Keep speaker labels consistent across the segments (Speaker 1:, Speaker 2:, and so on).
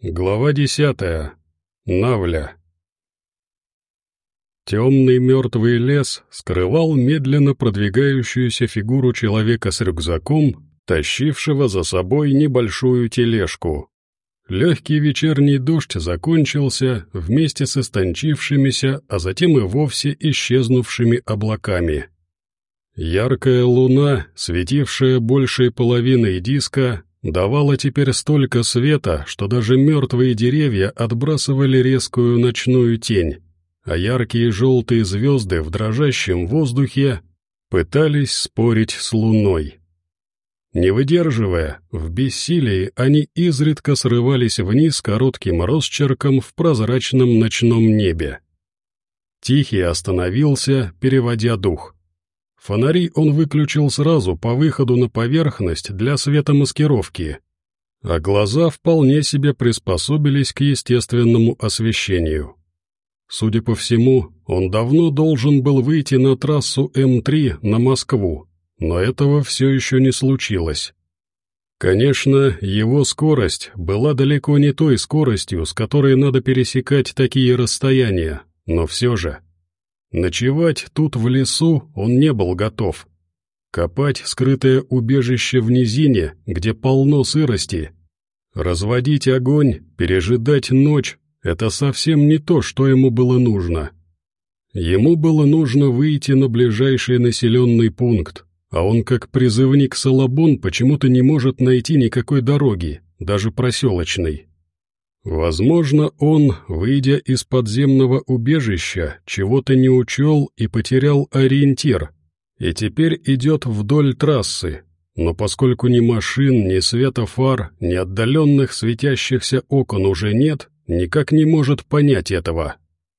Speaker 1: Глава 10. Навля. Темный мертвый лес скрывал медленно продвигающуюся фигуру человека с рюкзаком, тащившего за собой небольшую тележку. Легкий вечерний дождь закончился вместе с истончившимися, а затем и вовсе исчезнувшими облаками. Яркая луна, светившая большей половиной диска, давала теперь столько света, что даже мертвые деревья отбрасывали резкую ночную тень, а яркие желтые звезды в дрожащем воздухе пытались спорить с луной. Не выдерживая, в бессилии они изредка срывались вниз коротким росчерком в прозрачном ночном небе. Тихий остановился, переводя дух. Фонари он выключил сразу по выходу на поверхность для светомаскировки, а глаза вполне себе приспособились к естественному освещению. Судя по всему, он давно должен был выйти на трассу М3 на Москву, но этого все еще не случилось. Конечно, его скорость была далеко не той скоростью, с которой надо пересекать такие расстояния, но все же. Ночевать тут в лесу он не был готов. Копать скрытое убежище в низине, где полно сырости, разводить огонь, пережидать ночь — это совсем не то, что ему было нужно. Ему было нужно выйти на ближайший населенный пункт, а он как призывник Салабон почему-то не может найти никакой дороги, даже проселочной. Возможно, он, выйдя из подземного убежища, чего-то не учел и потерял ориентир, и теперь идет вдоль трассы, но поскольку ни машин, ни света фар, ни отдаленных светящихся окон уже нет, никак не может понять этого.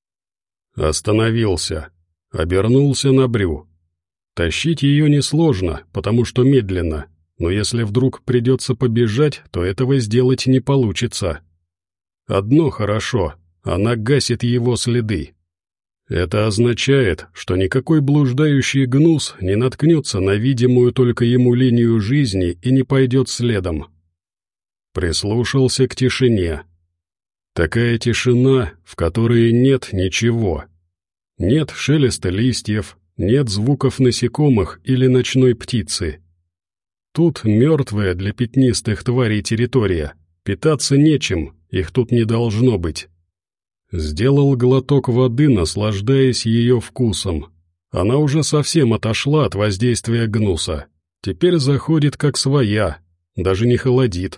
Speaker 1: Остановился, обернулся на Брю. Тащить ее несложно, потому что медленно, но если вдруг придется побежать, то этого сделать не получится. Одно хорошо, она гасит его следы. Это означает, что никакой блуждающий гнус не наткнется на видимую только ему линию жизни и не пойдет следом. Прислушался к тишине. Такая тишина, в которой нет ничего. Нет шелеста листьев, нет звуков насекомых или ночной птицы. Тут мертвая для пятнистых тварей территория, питаться нечем, их тут не должно быть. Сделал глоток воды, наслаждаясь ее вкусом. Она уже совсем отошла от воздействия гнуса. Теперь заходит как своя, даже не холодит.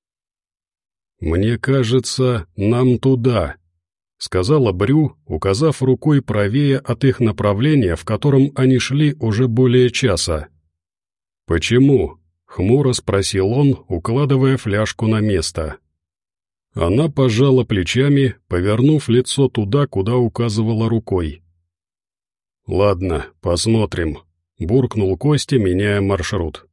Speaker 1: «Мне кажется, нам туда», — сказала Брю, указав рукой правее от их направления, в котором они шли уже более часа. «Почему?» — хмуро спросил он, укладывая фляжку на место. Она пожала плечами, повернув лицо туда, куда указывала рукой. «Ладно, посмотрим», — буркнул Костя, меняя маршрут.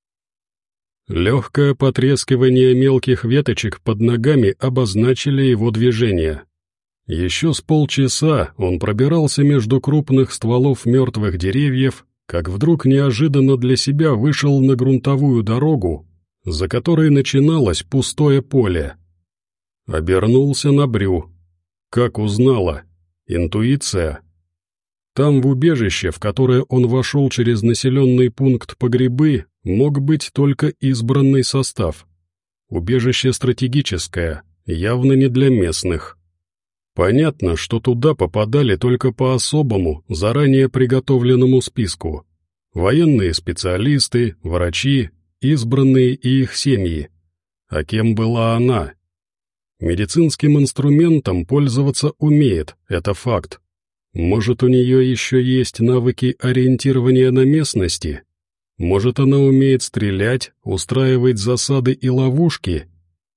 Speaker 1: Легкое потрескивание мелких веточек под ногами обозначили его движение. Еще с полчаса он пробирался между крупных стволов мертвых деревьев, как вдруг неожиданно для себя вышел на грунтовую дорогу, за которой начиналось пустое поле. Обернулся на Брю. Как узнала? Интуиция. Там в убежище, в которое он вошел через населенный пункт по грибы, мог быть только избранный состав. Убежище стратегическое, явно не для местных. Понятно, что туда попадали только по особому, заранее приготовленному списку. Военные специалисты, врачи, избранные и их семьи. А кем была она? Медицинским инструментом пользоваться умеет, это факт. Может, у нее еще есть навыки ориентирования на местности? Может, она умеет стрелять, устраивать засады и ловушки?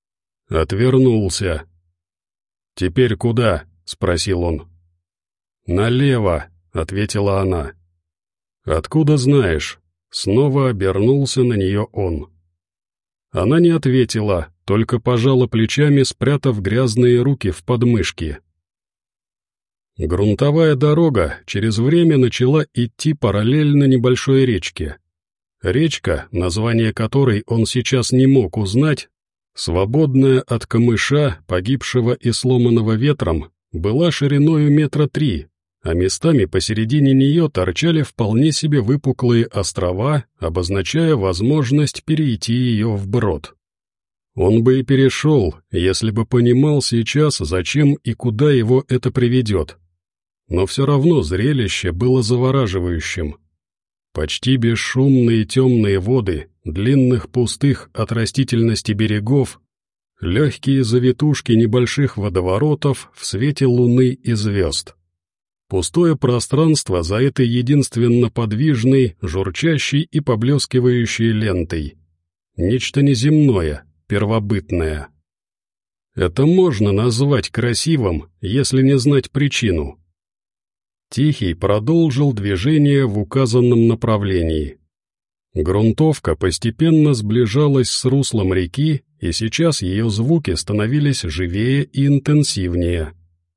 Speaker 1: Отвернулся. «Теперь куда?» — спросил он. «Налево», — ответила она. «Откуда знаешь?» — снова обернулся на нее он. Она не ответила, только пожала плечами, спрятав грязные руки в подмышки. Грунтовая дорога через время начала идти параллельно небольшой речке. Речка, название которой он сейчас не мог узнать, Свободная от камыша, погибшего и сломанного ветром, была шириною 3 метра, а местами посередине нее торчали вполне себе выпуклые острова, обозначая возможность перейти ее вброд. Он бы и перешел, если бы понимал сейчас, зачем и куда его это приведет. Но все равно зрелище было завораживающим. Почти бесшумные темные воды, длинных пустых от растительности берегов, легкие завитушки небольших водоворотов в свете луны и звезд. Пустое пространство за этой единственно подвижной, журчащей и поблескивающей лентой. Нечто неземное, первобытное. Это можно назвать красивым, если не знать причину. Тихий продолжил движение в указанном направлении. Грунтовка постепенно сближалась с руслом реки, и сейчас ее звуки становились живее и интенсивнее.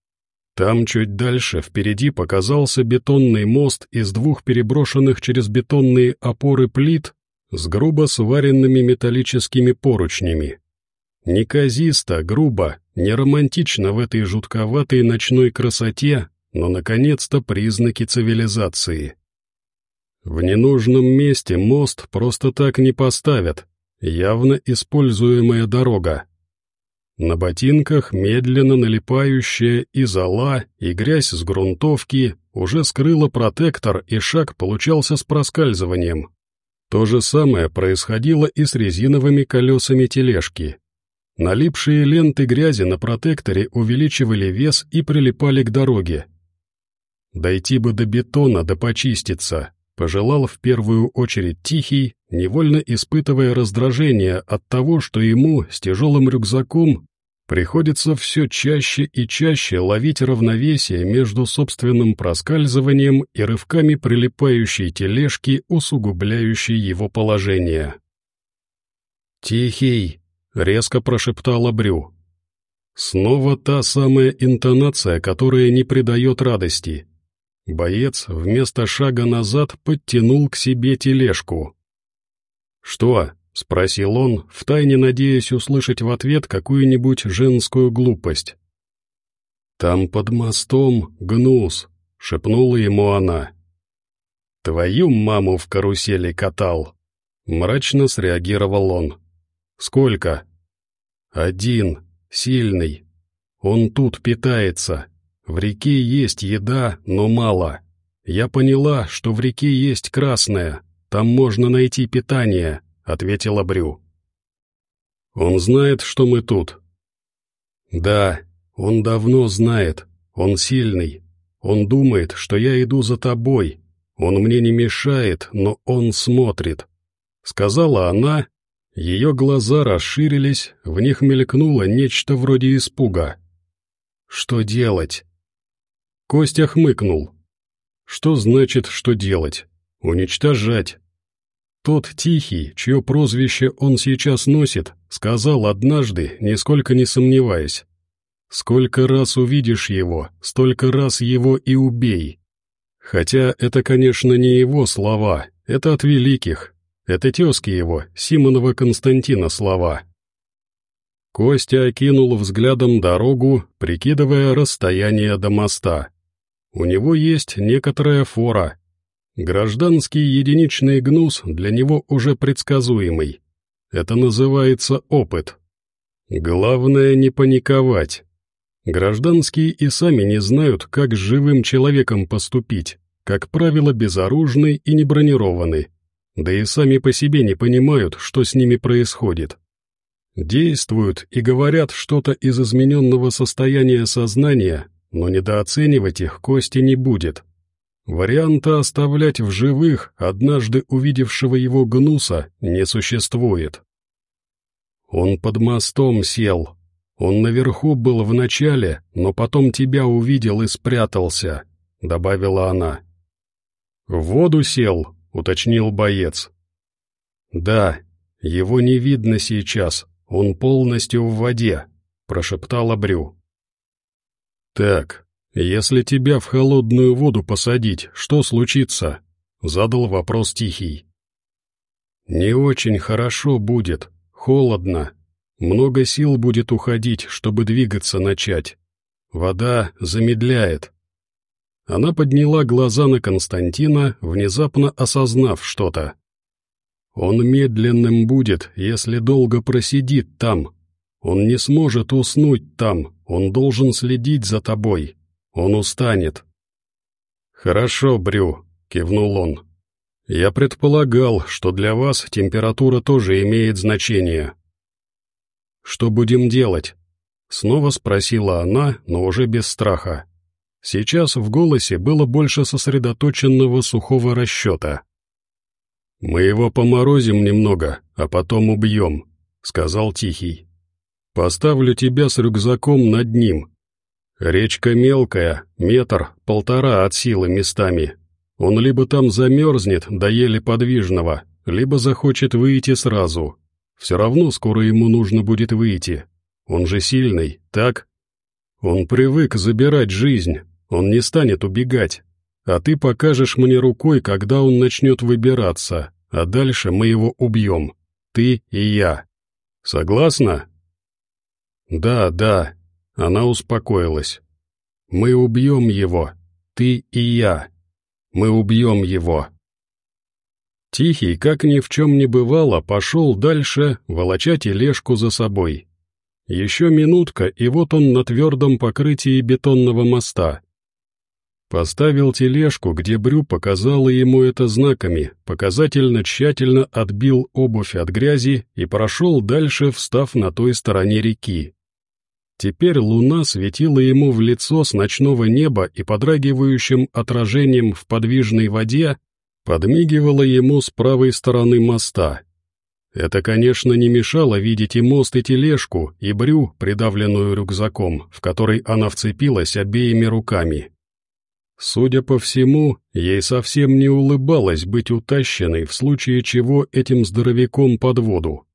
Speaker 1: Там чуть дальше впереди показался бетонный мост из 2 переброшенных через бетонные опоры плит с грубо сваренными металлическими поручнями. Неказисто, грубо, не романтично в этой жутковатой ночной красоте, но, наконец-то, признаки цивилизации. В ненужном месте мост просто так не поставят, явно используемая дорога. На ботинках медленно налипающая и зола, и грязь с грунтовки уже скрыла протектор, и шаг получался с проскальзыванием. То же самое происходило и с резиновыми колесами тележки. Налипшие ленты грязи на протекторе увеличивали вес и прилипали к дороге. Дойти бы до бетона да почиститься, пожелал в первую очередь Тихий, невольно испытывая раздражение от того, что ему с тяжелым рюкзаком приходится все чаще и чаще ловить равновесие между собственным проскальзыванием и рывками прилипающей тележки, усугубляющей его положение. «Тихий!» — резко прошептала Брю. Снова та самая интонация, которая не придает радости. Боец вместо шага назад подтянул к себе тележку. «Что?» — спросил он, втайне надеясь услышать в ответ какую-нибудь женскую глупость. «Там под мостом гнус», — шепнула ему она. «Твою маму в карусели катал», — мрачно среагировал он. «Сколько?» «1, сильный. Он тут питается. В реке есть еда, но мало. Я поняла, что в реке есть красная, там можно найти питание», — ответила Брю. «Он знает, что мы тут?» «Да, он давно знает, он сильный. Он думает, что я иду за тобой. Он мне не мешает, но он смотрит», — сказала она. Ее глаза расширились, в них мелькнуло нечто вроде испуга. «Что делать?» Костя хмыкнул. «Что значит, что делать? Уничтожать». Тот Тихий, чье прозвище он сейчас носит, сказал однажды, нисколько не сомневаясь: «Сколько раз увидишь его, столько раз его и убей». Хотя это, конечно, не его слова, это от великих, это тезки его, Симонова Константина, слова. Костя окинул взглядом дорогу, прикидывая расстояние до моста. У него есть некоторая фора. Гражданский единичный гнус для него уже предсказуемый. Это называется опыт. Главное не паниковать. Гражданские и сами не знают, как с живым человеком поступить, как правило, безоружны и не бронированы, да и сами по себе не понимают, что с ними происходит. Действуют и говорят что-то из измененного состояния сознания, но недооценивать их Кости не будет. Варианта оставлять в живых однажды увидевшего его гнуса не существует. Он под мостом сел. Он наверху был в начале, но потом тебя увидел и спрятался, — добавила она. «В воду сел», — уточнил боец. «Да, его не видно сейчас, он полностью в воде», — прошептала Брю. «Так, если тебя в холодную воду посадить, что случится?» — задал вопрос Тихий. «Не очень хорошо будет, холодно. Много сил будет уходить, чтобы двигаться начать. Вода замедляет. Она подняла глаза на Константина, внезапно осознав что-то. Он медленным будет, если долго просидит там. Он не сможет уснуть там, он должен следить за тобой. Он устанет. «Хорошо, Брю», — кивнул он. «Я предполагал, что для вас температура тоже имеет значение». «Что будем делать?» — снова спросила она, но уже без страха. Сейчас в голосе было больше сосредоточенного сухого расчета. «Мы его поморозим немного, а потом убьем», — сказал Тихий. «Поставлю тебя с рюкзаком над ним. Речка мелкая, 1-1,5 от силы местами. Он либо там замерзнет до еле подвижного, либо захочет выйти сразу. Все равно скоро ему нужно будет выйти. Он же сильный, так? Он привык забирать жизнь, он не станет убегать. А ты покажешь мне рукой, когда он начнет выбираться, а дальше мы его убьем. Ты и я. Согласна?» «Да», — она успокоилась. «Мы убьем его, ты и я. Мы убьем его». Тихий, как ни в чем не бывало, пошел дальше, волоча тележку за собой. Еще минутка, и вот он на твердом покрытии бетонного моста. Поставил тележку, где Брю показала ему это знаками, показательно тщательно отбил обувь от грязи и прошел дальше, встав на той стороне реки. Теперь луна светила ему в лицо с ночного неба и подрагивающим отражением в подвижной воде подмигивала ему с правой стороны моста. Это, конечно, не мешало видеть и мост, и тележку, и Брю, придавленную рюкзаком, в который она вцепилась обеими руками. Судя по всему, ей совсем не улыбалось быть утащенной, в случае чего этим здоровяком под воду.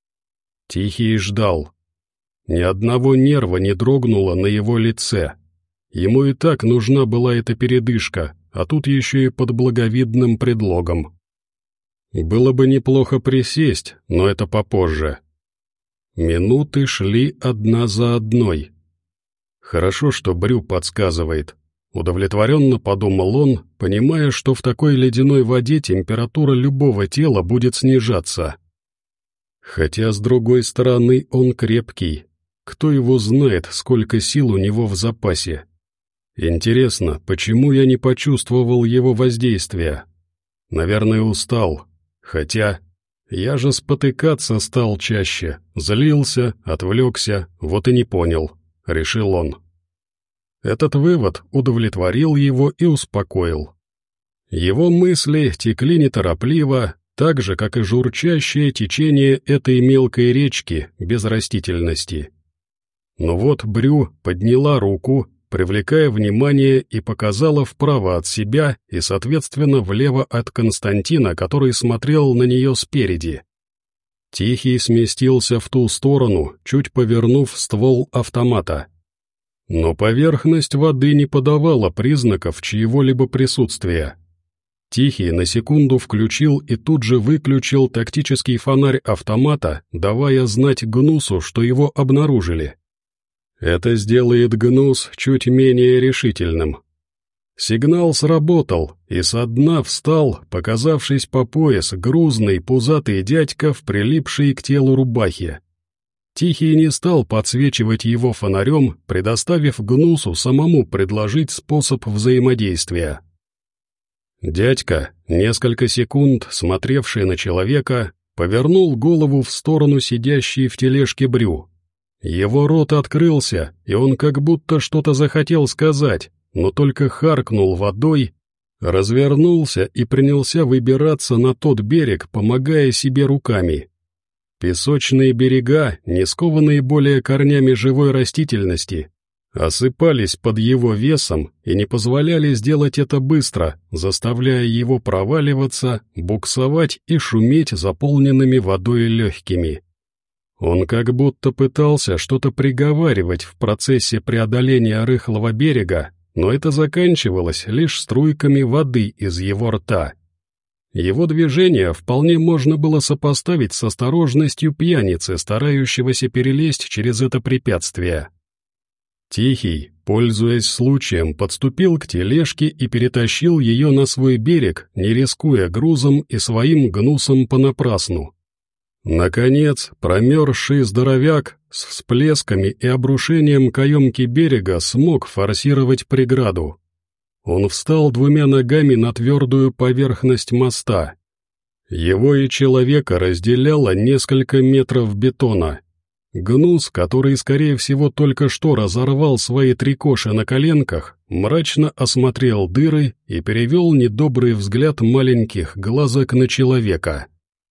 Speaker 1: Тихий ждал. Ни одного нерва не дрогнуло на его лице. Ему и так нужна была эта передышка, а тут еще и под благовидным предлогом. Было бы неплохо присесть, но это попозже. Минуты шли одна за одной. Хорошо, что Брю подсказывает. Удовлетворенно подумал он, понимая, что в такой ледяной воде температура любого тела будет снижаться. Хотя, с другой стороны, он крепкий. Кто его знает, сколько сил у него в запасе. Интересно, почему я не почувствовал его воздействия? Наверное, устал. Хотя, я же спотыкаться стал чаще, злился, отвлекся, вот и не понял, решил он. Этот вывод удовлетворил его и успокоил. Его мысли текли неторопливо, так же, как и журчащее течение этой мелкой речки без растительности. Но вот Брю подняла руку, привлекая внимание, и показала вправо от себя и, соответственно, влево от Константина, который смотрел на нее спереди. Тихий сместился в ту сторону, чуть повернув ствол автомата. Но поверхность воды не подавала признаков чьего-либо присутствия. Тихий на секунду включил и тут же выключил тактический фонарь автомата, давая знать Гнусу, что его обнаружили. Это сделает Гнус чуть менее решительным. Сигнал сработал, и со дна встал, показавшись по пояс, грузный пузатый дядька в прилипшей к телу рубахе. Тихий не стал подсвечивать его фонарем, предоставив Гнусу самому предложить способ взаимодействия. Дядька, несколько секунд смотревший на человека, повернул голову в сторону сидящей в тележке Брю. Его рот открылся, и он как будто что-то захотел сказать, но только харкнул водой, развернулся и принялся выбираться на тот берег, помогая себе руками. Песочные берега, не скованные более корнями живой растительности, осыпались под его весом и не позволяли сделать это быстро, заставляя его проваливаться, буксовать и шуметь заполненными водой легкими. Он как будто пытался что-то приговаривать в процессе преодоления рыхлого берега, но это заканчивалось лишь струйками воды из его рта. Его движение вполне можно было сопоставить с осторожностью пьяницы, старающегося перелезть через это препятствие. Тихий, пользуясь случаем, подступил к тележке и перетащил ее на свой берег, не рискуя грузом и своим гнусом понапрасну. Наконец, промерзший здоровяк с всплесками и обрушением каемки берега смог форсировать преграду. Он встал двумя ногами на твердую поверхность моста. Его и человека разделяло несколько метров бетона. Гнус, который, скорее всего, только что разорвал свои трикоши на коленках, мрачно осмотрел дыры и перевел недобрый взгляд маленьких глазок на человека.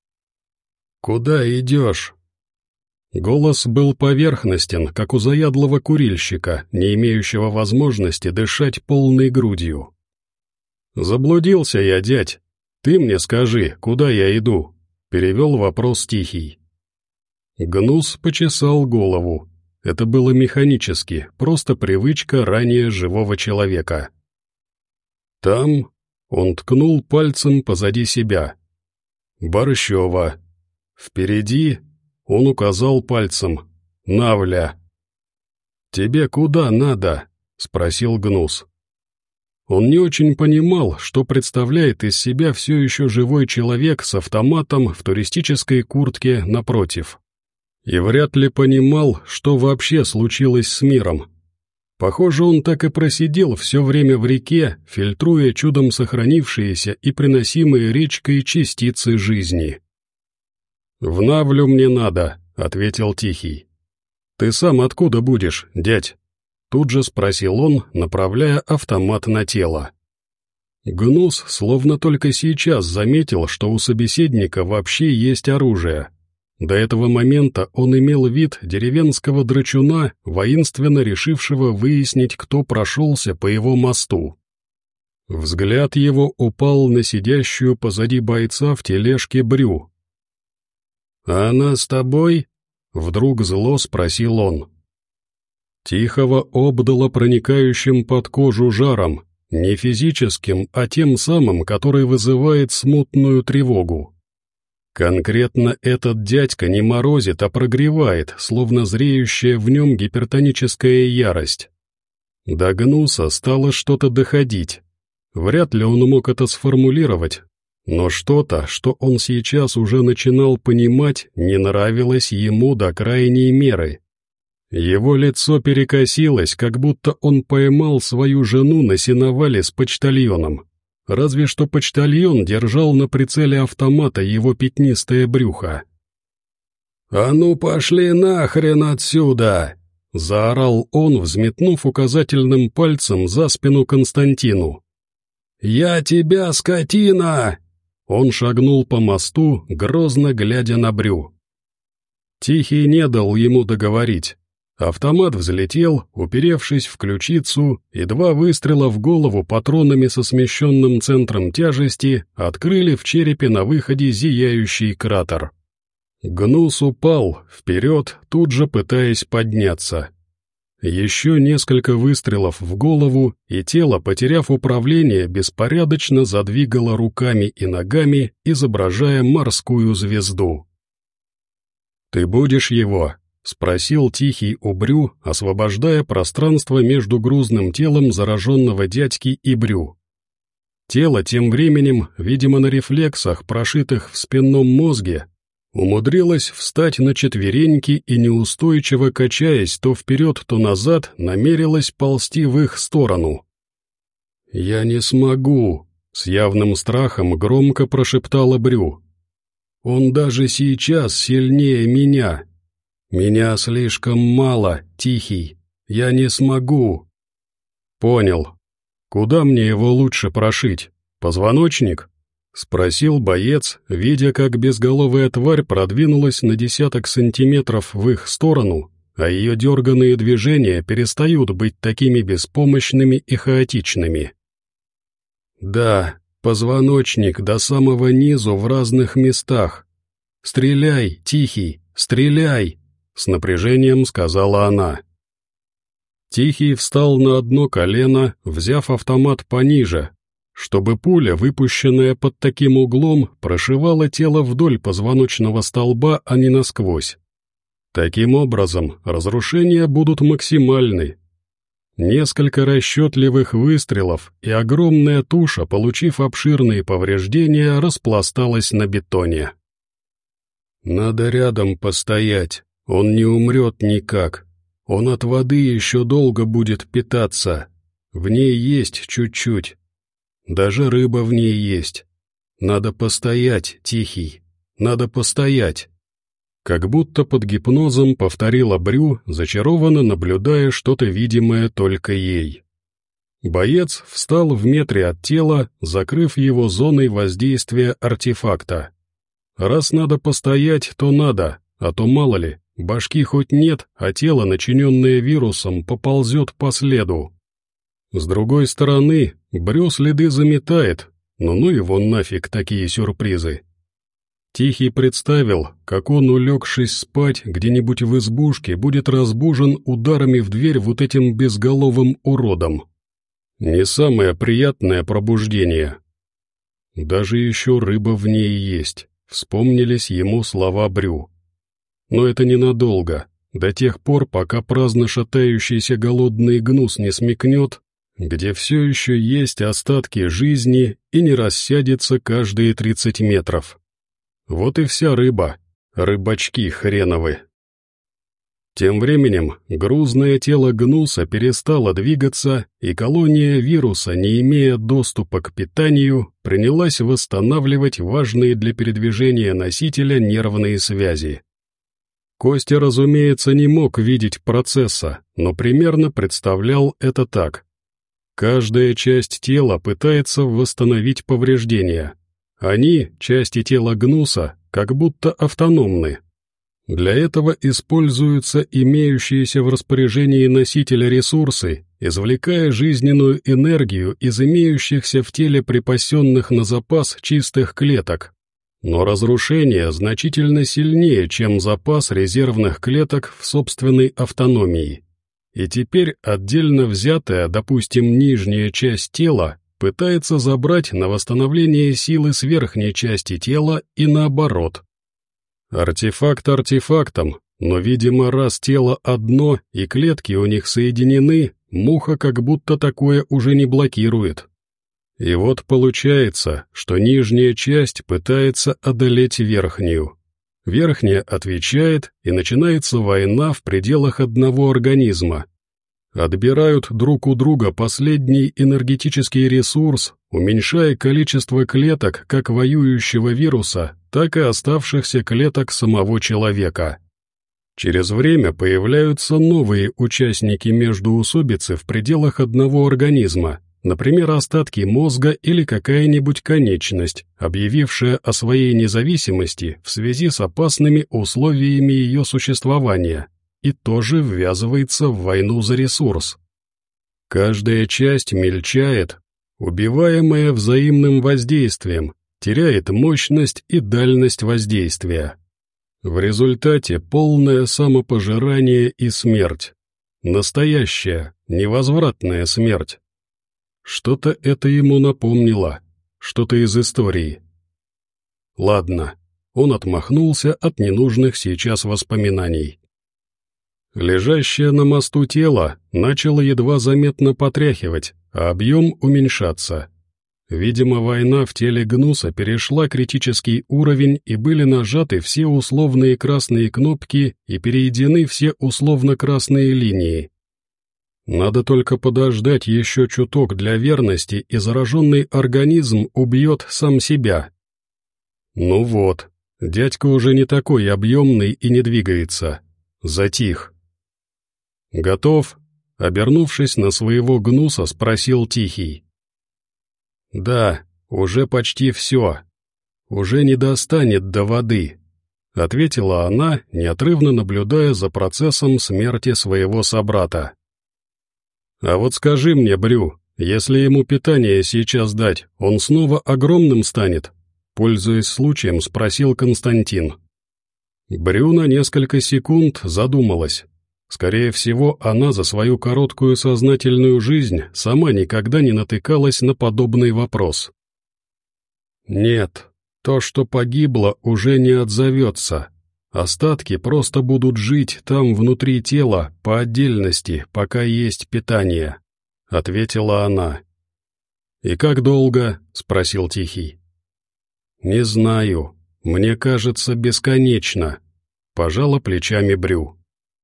Speaker 1: «Куда идешь?» Голос был поверхностен, как у заядлого курильщика, не имеющего возможности дышать полной грудью. «Заблудился я, дядь. Ты мне скажи, куда я иду?» — перевел вопрос Тихий. Гнус почесал голову. Это было механически, просто привычка ранее живого человека. «Там...» — он ткнул пальцем позади себя. «Борщево. Впереди...» — он указал пальцем. «Навля». «Тебе куда надо?» — спросил Гнус. Он не очень понимал, что представляет из себя все еще живой человек с автоматом в туристической куртке напротив. И вряд ли понимал, что вообще случилось с миром. Похоже, он так и просидел все время в реке, фильтруя чудом сохранившиеся и приносимые речкой частицы жизни. «В Навлю мне надо», — ответил Тихий. «Ты сам откуда будешь, дядь?» Тут же спросил он, направляя автомат на тело. Гнус словно только сейчас заметил, что у собеседника вообще есть оружие. До этого момента он имел вид деревенского драчуна, воинственно решившего выяснить, кто прошелся по его мосту. Взгляд его упал на сидящую позади бойца в тележке Брю. «А она с тобой?» — вдруг зло спросил он. Тихого обдало проникающим под кожу жаром, не физическим, а тем самым, который вызывает смутную тревогу. Конкретно этот дядька не морозит, а прогревает, словно зреющая в нем гипертоническая ярость. До Гнуса стало что-то доходить. Вряд ли он мог это сформулировать, но что-то, что он сейчас уже начинал понимать, не нравилось ему до крайней меры. Его лицо перекосилось, как будто он поймал свою жену на сеновале с почтальоном. Разве что почтальон держал на прицеле автомата его пятнистое брюхо. «А ну пошли нахрен отсюда!» — заорал он, взметнув указательным пальцем за спину Константину. «Я тебя, скотина!» Он шагнул по мосту, грозно глядя на Брю. Тихий не дал ему договорить. Автомат взлетел, уперевшись в ключицу, и 2 выстрела в голову патронами со смещенным центром тяжести открыли в черепе на выходе зияющий кратер. Гнус упал вперед, тут же пытаясь подняться. Еще несколько выстрелов в голову, и тело, потеряв управление, беспорядочно задвигало руками и ногами, изображая морскую звезду. «Ты будешь его?» — спросил Тихий у Брю, освобождая пространство между грузным телом зараженного дядьки и Брю. Тело тем временем, видимо на рефлексах, прошитых в спинном мозге, умудрилось встать на четвереньки и, неустойчиво качаясь то вперед, то назад, намерилось ползти в их сторону. «Я не смогу», — с явным страхом громко прошептала Брю. «Он даже сейчас сильнее меня. Меня слишком мало, Тихий. Я не смогу». «Понял. Куда мне его лучше прошить? Позвоночник?» — спросил боец, видя, как безголовая тварь продвинулась на десяток сантиметров в их сторону, а ее дерганные движения перестают быть такими беспомощными и хаотичными. «Да, позвоночник до самого низу в разных местах. Стреляй, Тихий, стреляй!» — с напряжением сказала она. Тихий встал на одно колено, взяв автомат пониже, чтобы пуля, выпущенная под таким углом, прошивала тело вдоль позвоночного столба, а не насквозь. Таким образом, разрушения будут максимальны. Несколько расчетливых выстрелов, и огромная туша, получив обширные повреждения, распласталась на бетоне. «Надо рядом постоять, он не умрет никак. Он от воды еще долго будет питаться. В ней есть чуть-чуть. Даже рыба в ней есть. Надо постоять, Тихий, надо постоять». Как будто под гипнозом повторила Брю, зачарованно наблюдая что-то видимое только ей. Боец встал в метре от тела, закрыв его зоной воздействия артефакта. Раз надо постоять, то надо, а то мало ли, башки хоть нет, а тело, начиненное вирусом, поползет по следу. С другой стороны, Брю следы заметает, но ну его нафиг такие сюрпризы. Тихий представил, как он, улегшись спать где-нибудь в избушке, будет разбужен ударами в дверь вот этим безголовым уродом. Не самое приятное пробуждение. Даже еще рыба в ней есть, вспомнились ему слова Брю. Но это ненадолго, до тех пор, пока праздно шатающийся голодный гнус не смекнет, где все еще есть остатки жизни и не рассядется каждые 30 метров. Вот и вся рыба, рыбачки хреновы. Тем временем грузное тело гнуса перестало двигаться, и колония вируса, не имея доступа к питанию, принялась восстанавливать важные для передвижения носителя нервные связи. Костя, разумеется, не мог видеть процесса, но примерно представлял это так. Каждая часть тела пытается восстановить повреждения. Они, части тела гнуса, как будто автономны. Для этого используются имеющиеся в распоряжении носителя ресурсы, извлекая жизненную энергию из имеющихся в теле припасенных на запас чистых клеток. Но разрушение значительно сильнее, чем запас резервных клеток в собственной автономии. И теперь отдельно взятая, допустим, нижняя часть тела, пытается забрать на восстановление силы с верхней части тела и наоборот. Артефакт артефактом, но, видимо, раз тело одно и клетки у них соединены, муха как будто такое уже не блокирует. И вот получается, что нижняя часть пытается одолеть верхнюю. Верхняя отвечает, и начинается война в пределах одного организма. Отбирают друг у друга последний энергетический ресурс, уменьшая количество клеток как воюющего вируса, так и оставшихся клеток самого человека. Через время появляются новые участники междоусобицы в пределах одного организма, например, остатки мозга или какая-нибудь конечность, объявившая о своей независимости в связи с опасными условиями ее существования, и тоже ввязывается в войну за ресурс. Каждая часть мельчает, убиваемая взаимным воздействием, теряет мощность и дальность воздействия. В результате полное самопожирание и смерть. Настоящая, невозвратная смерть. Что-то это ему напомнило, что-то из истории. Ладно, он отмахнулся от ненужных сейчас воспоминаний. Лежащее на мосту тело начало едва заметно потряхивать, а объем уменьшаться. Видимо, война в теле гнуса перешла критический уровень, и были нажаты все условные красные кнопки и перейдены все условно-красные линии. Надо только подождать еще чуток для верности, и зараженный организм убьет сам себя. Ну вот, дядька уже не такой объемный и не двигается. Затих. «Готов?» — обернувшись на своего гнуса, спросил Тихий. «Да, уже почти все. Уже не достанет до воды», — ответила она, неотрывно наблюдая за процессом смерти своего собрата. «А вот скажи мне, Брю, если ему питание сейчас дать, он снова огромным станет?» — пользуясь случаем, спросил Константин. Брю на несколько секунд задумалась. Скорее всего, она за свою короткую сознательную жизнь сама никогда не натыкалась на подобный вопрос. Нет, то, что погибло, уже не отзовется. Остатки просто будут жить там внутри тела по отдельности, пока есть питание, — ответила она. «И как долго?» — спросил Тихий. «Не знаю. Мне кажется, бесконечно», — пожала плечами Брю.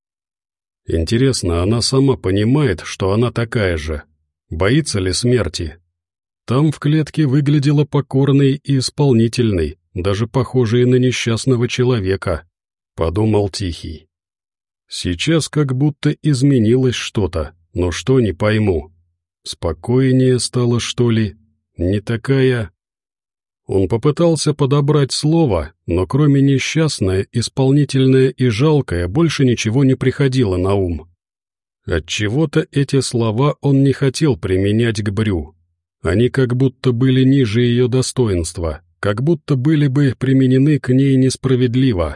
Speaker 1: Интересно, она сама понимает, что она такая же? Боится ли смерти? Там в клетке выглядела покорной и исполнительной, даже похожей на несчастного человека, — подумал Тихий. Сейчас как будто изменилось что-то, но что, не пойму. Спокойнее стало, что ли? Не такая... Он попытался подобрать слово, но кроме несчастное, исполнительное и жалкое больше ничего не приходило на ум. Отчего-то эти слова он не хотел применять к Брю. Они как будто были ниже ее достоинства, как будто были бы применены к ней несправедливо.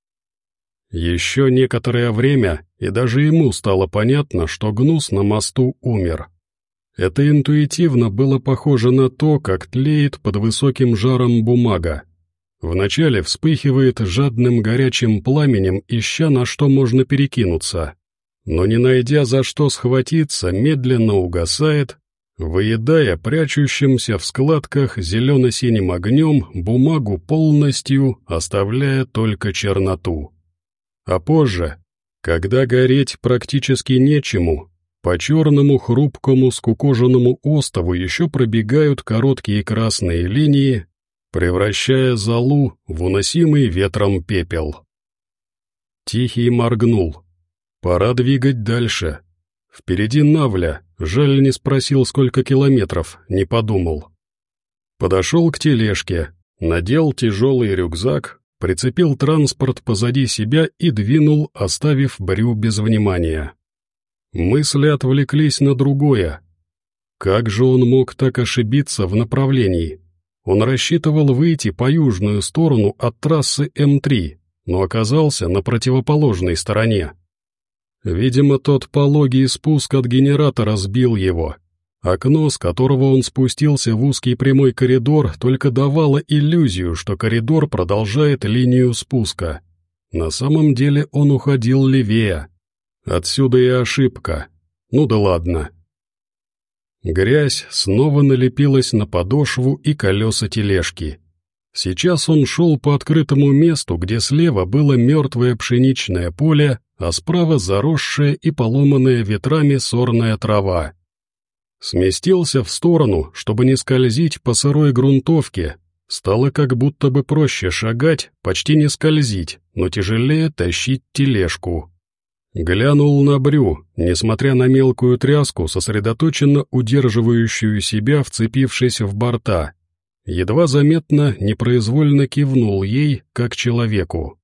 Speaker 1: Еще некоторое время, и даже ему стало понятно, что Гнус на мосту умер. Это интуитивно было похоже на то, как тлеет под высоким жаром бумага. Вначале вспыхивает жадным горячим пламенем, ища на что можно перекинуться, но не найдя за что схватиться, медленно угасает, выедая прячущимся в складках зелено-синим огнем бумагу полностью, оставляя только черноту. А позже, когда гореть практически нечему, по черному хрупкому скукоженному остову еще пробегают короткие красные линии, превращая золу в уносимый ветром пепел. Тихий моргнул. Пора двигать дальше. Впереди Навля, жаль, не спросил, сколько километров, не подумал. Подошел к тележке, надел тяжелый рюкзак, прицепил транспорт позади себя и двинул, оставив Брю без внимания. Мысли отвлеклись на другое. Как же он мог так ошибиться в направлении? Он рассчитывал выйти по южную сторону от трассы М3, но оказался на противоположной стороне. Видимо, тот пологий спуск от генератора сбил его. Окно, с которого он спустился в узкий прямой коридор, только давало иллюзию, что коридор продолжает линию спуска. На самом деле он уходил левее. Отсюда и ошибка. Ну да ладно. Грязь снова налепилась на подошву и колеса тележки. Сейчас он шел по открытому месту, где слева было мертвое пшеничное поле, а справа заросшая и поломанная ветрами сорная трава. Сместился в сторону, чтобы не скользить по сырой грунтовке. Стало как будто бы проще шагать, почти не скользить, но тяжелее тащить тележку. Глянул на Брю, несмотря на мелкую тряску, сосредоточенно удерживающую себя, вцепившись в борта. Едва заметно, непроизвольно кивнул ей, как человеку.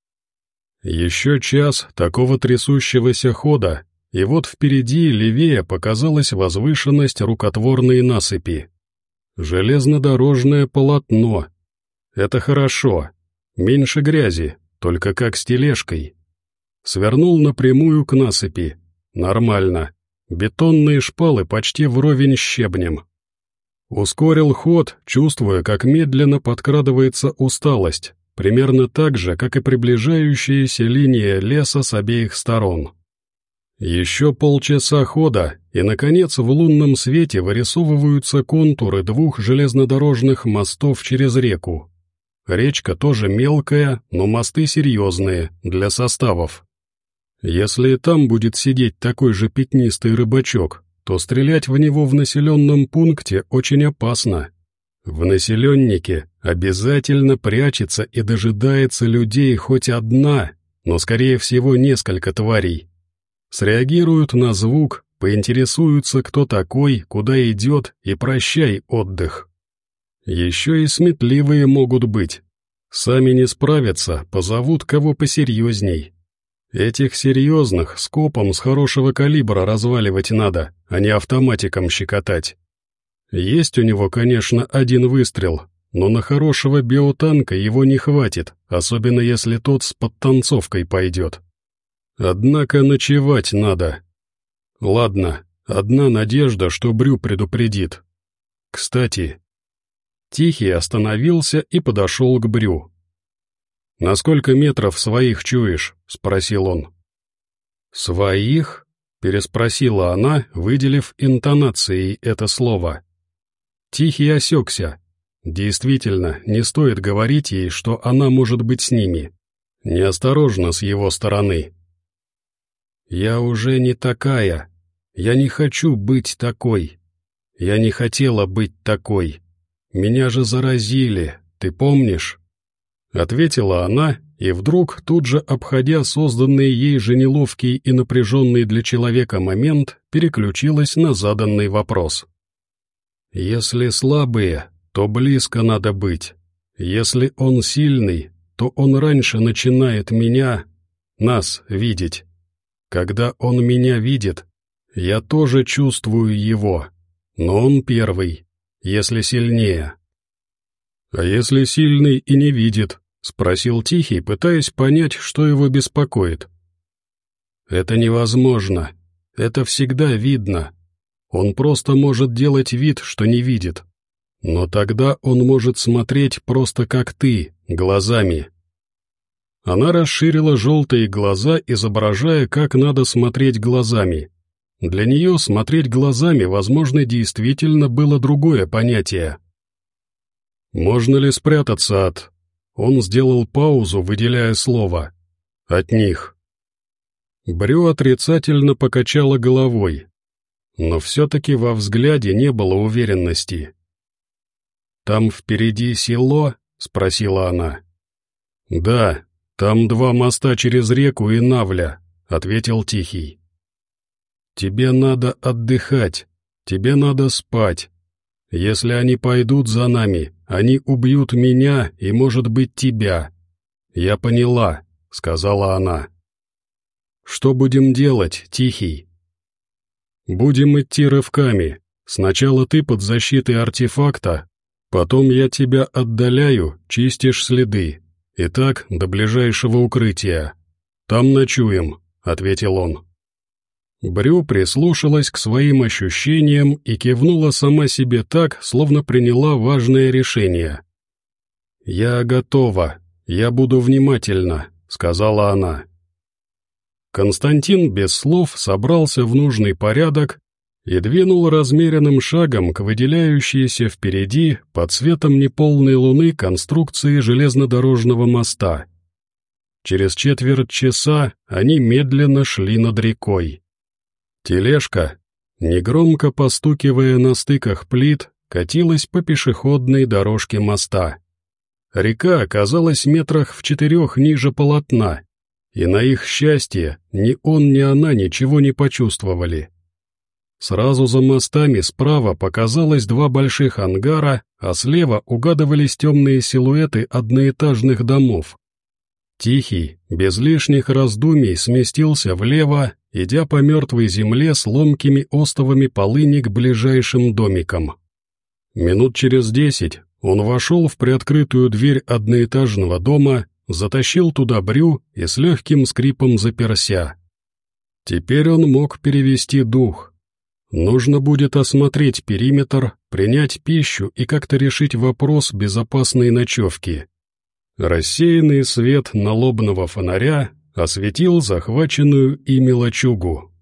Speaker 1: Еще час такого трясущегося хода, и вот впереди левее показалась возвышенность рукотворной насыпи. Железнодорожное полотно. Это хорошо. Меньше грязи, только как с тележкой. Свернул напрямую к насыпи. Нормально. Бетонные шпалы почти вровень с щебнем. Ускорил ход, чувствуя, как медленно подкрадывается усталость, примерно так же, как и приближающаяся линия леса с обеих сторон. Еще полчаса хода, и, наконец, в лунном свете вырисовываются контуры двух железнодорожных мостов через реку. Речка тоже мелкая, но мосты серьезные, для составов. Если и там будет сидеть такой же пятнистый рыбачок, то стрелять в него в населенном пункте очень опасно. В населеннике обязательно прячется и дожидается людей хоть одна, но, скорее всего, несколько тварей. Среагируют на звук, поинтересуются, кто такой, куда идет, и прощай отдых. Еще и сметливые могут быть. Сами не справятся, позовут кого посерьезней. Этих серьезных скопом с хорошего калибра разваливать надо, а не автоматиком щекотать. Есть у него, конечно, один выстрел, но на хорошего биотанка его не хватит, особенно если тот с подтанцовкой пойдет. Однако ночевать надо. Ладно, одна надежда, что Брю предупредит. Кстати, Тихий остановился и подошел к Брю. «На сколько метров своих чуешь?» — спросил он. «Своих?» — переспросила она, выделив интонацией это слово. Тихий осекся. Действительно, не стоит говорить ей, что она может быть с ними. Неосторожно с его стороны. «Я уже не такая. Я не хочу быть такой. Я не хотела быть такой. Меня же заразили, ты помнишь?» Ответила она, и вдруг, тут же обходя созданный ей же неловкий и напряженный для человека момент, переключилась на заданный вопрос. «Если слабые, то близко надо быть. Если он сильный, то он раньше начинает нас видеть. Когда он меня видит, я тоже чувствую его, но он первый, если сильнее». «А если сильный и не видит?» — спросил Тихий, пытаясь понять, что его беспокоит. «Это невозможно. Это всегда видно. Он просто может делать вид, что не видит. Но тогда он может смотреть просто как ты, глазами». Она расширила желтые глаза, изображая, как надо смотреть глазами. Для нее смотреть глазами, возможно, действительно было другое понятие. «Можно ли спрятаться от...» Он сделал паузу, выделяя слово. «От них». Брю отрицательно покачала головой, но все-таки во взгляде не было уверенности. «Там впереди село?» — спросила она. «Да, там 2 моста через реку и Навля», — ответил Тихий. «Тебе надо отдыхать, тебе надо спать. Если они пойдут за нами, они убьют меня и, может быть, тебя». «Я поняла», — сказала она. «Что будем делать, Тихий?» «Будем идти рывками. Сначала ты под защитой артефакта, потом я тебя отдаляю, чистишь следы. Итак, до ближайшего укрытия. Там ночуем», — ответил он. Брю прислушалась к своим ощущениям и кивнула сама себе так, словно приняла важное решение. «Я готова, я буду внимательна», — сказала она. Константин без слов собрался в нужный порядок и двинул размеренным шагом к выделяющейся впереди под светом неполной луны конструкции железнодорожного моста. Через четверть часа они медленно шли над рекой. Тележка, негромко постукивая на стыках плит, катилась по пешеходной дорожке моста. Река оказалась метрах в 4 ниже полотна, и на их счастье ни он, ни она ничего не почувствовали. Сразу за мостами справа показалось 2 больших ангара, а слева угадывались темные силуэты одноэтажных домов. Тихий, без лишних раздумий, сместился влево, идя по мертвой земле с ломкими остовами полыни к ближайшим домикам. Минут через 10 он вошел в приоткрытую дверь одноэтажного дома, затащил туда Брю и с легким скрипом заперся. Теперь он мог перевести дух. Нужно будет осмотреть периметр, принять пищу и как-то решить вопрос безопасной ночевки. Рассеянный свет налобного фонаря осветил захваченную ими лачугу.